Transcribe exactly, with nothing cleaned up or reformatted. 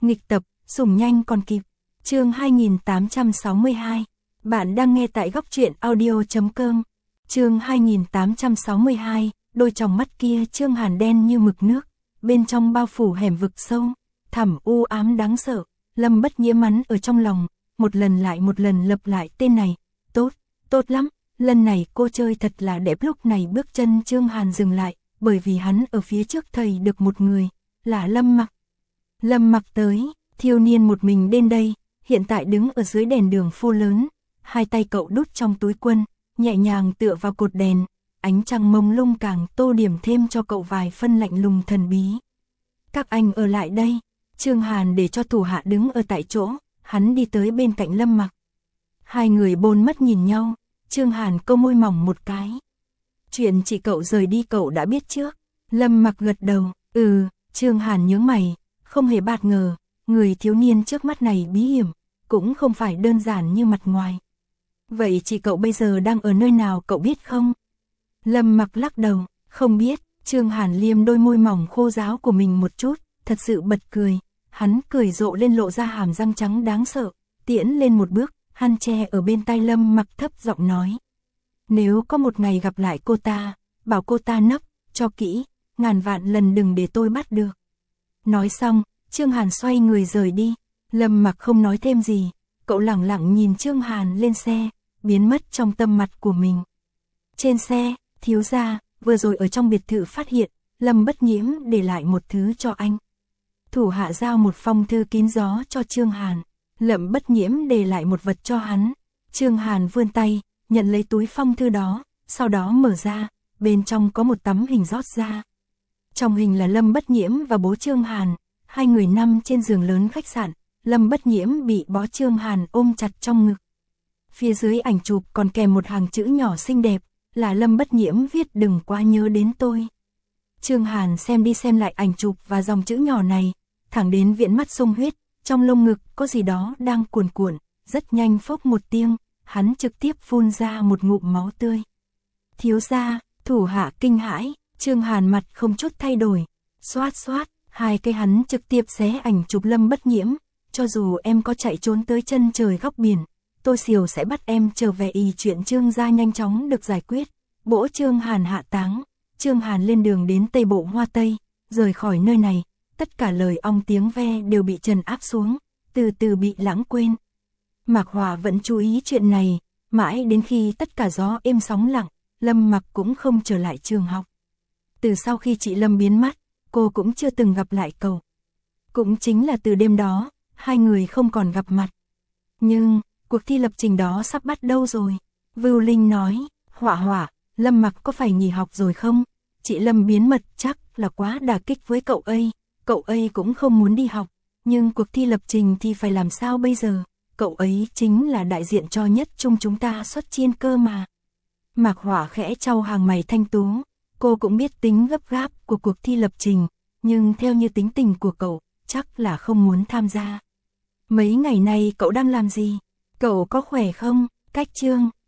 Nghịch tập, sủng nhanh còn kịp. Chương hai nghìn tám trăm sáu mươi hai. Bạn đang nghe tại góc truyện audio chấm com. Chương hai nghìn tám trăm sáu mươi hai, đôi tròng mắt kia Trương Hàn đen như mực nước, bên trong bao phủ hẻm vực sâu, thẳm u ám đáng sợ. Lâm Bất Nhiễm mắn ở trong lòng, một lần lại một lần lặp lại tên này. Tốt, tốt lắm, lần này cô chơi thật là đẹp. Lúc này bước chân Trương Hàn dừng lại, bởi vì hắn ở phía trước thầy được một người, là Lâm Mặc. Lâm Mặc tới, thiếu niên một mình đến đây, hiện tại đứng ở dưới đèn đường phố lớn, hai tay cậu đút trong túi quần, nhẹ nhàng tựa vào cột đèn, ánh trăng mông lung càng tô điểm thêm cho cậu vài phân lạnh lùng thần bí. Các anh ở lại đây. Trương Hàn để cho thủ hạ đứng ở tại chỗ, hắn đi tới bên cạnh Lâm Mặc. Hai người bôn mắt nhìn nhau, Trương Hàn câu môi mỏng một cái. Chuyện chị cậu rời đi cậu đã biết trước. Lâm Mặc gật đầu, ừ. Trương Hàn nhướng mày, không hề bạt ngờ, người thiếu niên trước mắt này bí hiểm, cũng không phải đơn giản như mặt ngoài. Vậy chị cậu bây giờ đang ở nơi nào cậu biết không? Lâm Mặc lắc đầu, không biết. Trương Hàn liêm đôi môi mỏng khô ráo của mình một chút, thật sự bật cười. Hắn cười rộ lên lộ ra hàm răng trắng đáng sợ, tiễn lên một bước, hắn che ở bên tai Lâm Mặc thấp giọng nói. Nếu có một ngày gặp lại cô ta, bảo cô ta nấp, cho kỹ, ngàn vạn lần đừng để tôi bắt được. Nói xong, Trương Hàn xoay người rời đi. Lâm Mặc không nói thêm gì, cậu lẳng lặng nhìn Trương Hàn lên xe, biến mất trong tâm mặt của mình. Trên xe, thiếu gia, vừa rồi ở trong biệt thự phát hiện, Lâm Bất Nhiễm để lại một thứ cho anh. Thủ hạ giao một phong thư kín gió cho Trương Hàn, Lâm Bất Nhiễm để lại một vật cho hắn. Trương Hàn vươn tay, nhận lấy túi phong thư đó, sau đó mở ra, bên trong có một tấm hình rót ra. Trong hình là Lâm Bất Nhiễm và bố Trương Hàn, hai người nằm trên giường lớn khách sạn, Lâm Bất Nhiễm bị bó Trương Hàn ôm chặt trong ngực. Phía dưới ảnh chụp còn kèm một hàng chữ nhỏ xinh đẹp, là Lâm Bất Nhiễm viết đừng quá nhớ đến tôi. Trương Hàn xem đi xem lại ảnh chụp và dòng chữ nhỏ này, thẳng đến viễn mắt sung huyết, trong lông ngực có gì đó đang cuồn cuộn, rất nhanh phốc một tiếng, hắn trực tiếp phun ra một ngụm máu tươi. Thiếu gia, thủ hạ kinh hãi, Trương Hàn mặt không chút thay đổi, xoát xoát, hai cây hắn trực tiếp xé ảnh chụp Lâm Bất Nhiễm, cho dù em có chạy trốn tới chân trời góc biển, tôi xìu sẽ bắt em trở về. Y chuyện Trương gia nhanh chóng được giải quyết, bỗ Trương Hàn hạ táng, Trương Hàn lên đường đến Tây Bộ Hoa Tây, rời khỏi nơi này, tất cả lời ong tiếng ve đều bị trần áp xuống, từ từ bị lãng quên. Mạc Hòa vẫn chú ý chuyện này, mãi đến khi tất cả gió êm sóng lặng, Lâm Mặc cũng không trở lại trường học. Từ sau khi chị Lâm biến mất, cô cũng chưa từng gặp lại cậu. Cũng chính là từ đêm đó, hai người không còn gặp mặt. Nhưng, cuộc thi lập trình đó sắp bắt đầu rồi. Vưu Linh nói, Hỏa Hỏa, Lâm Mặc có phải nghỉ học rồi không? Chị Lâm biến mất chắc là quá đả kích với cậu ấy. Cậu ấy cũng không muốn đi học, nhưng cuộc thi lập trình thì phải làm sao bây giờ? Cậu ấy chính là đại diện cho nhất chung chúng ta xuất chiên cơ mà. Mạc Hỏa khẽ trao hàng mày thanh tú, cô cũng biết tính gấp gáp của cuộc thi lập trình, nhưng theo như tính tình của cậu, chắc là không muốn tham gia. Mấy ngày nay cậu đang làm gì? Cậu có khỏe không? Cách Trương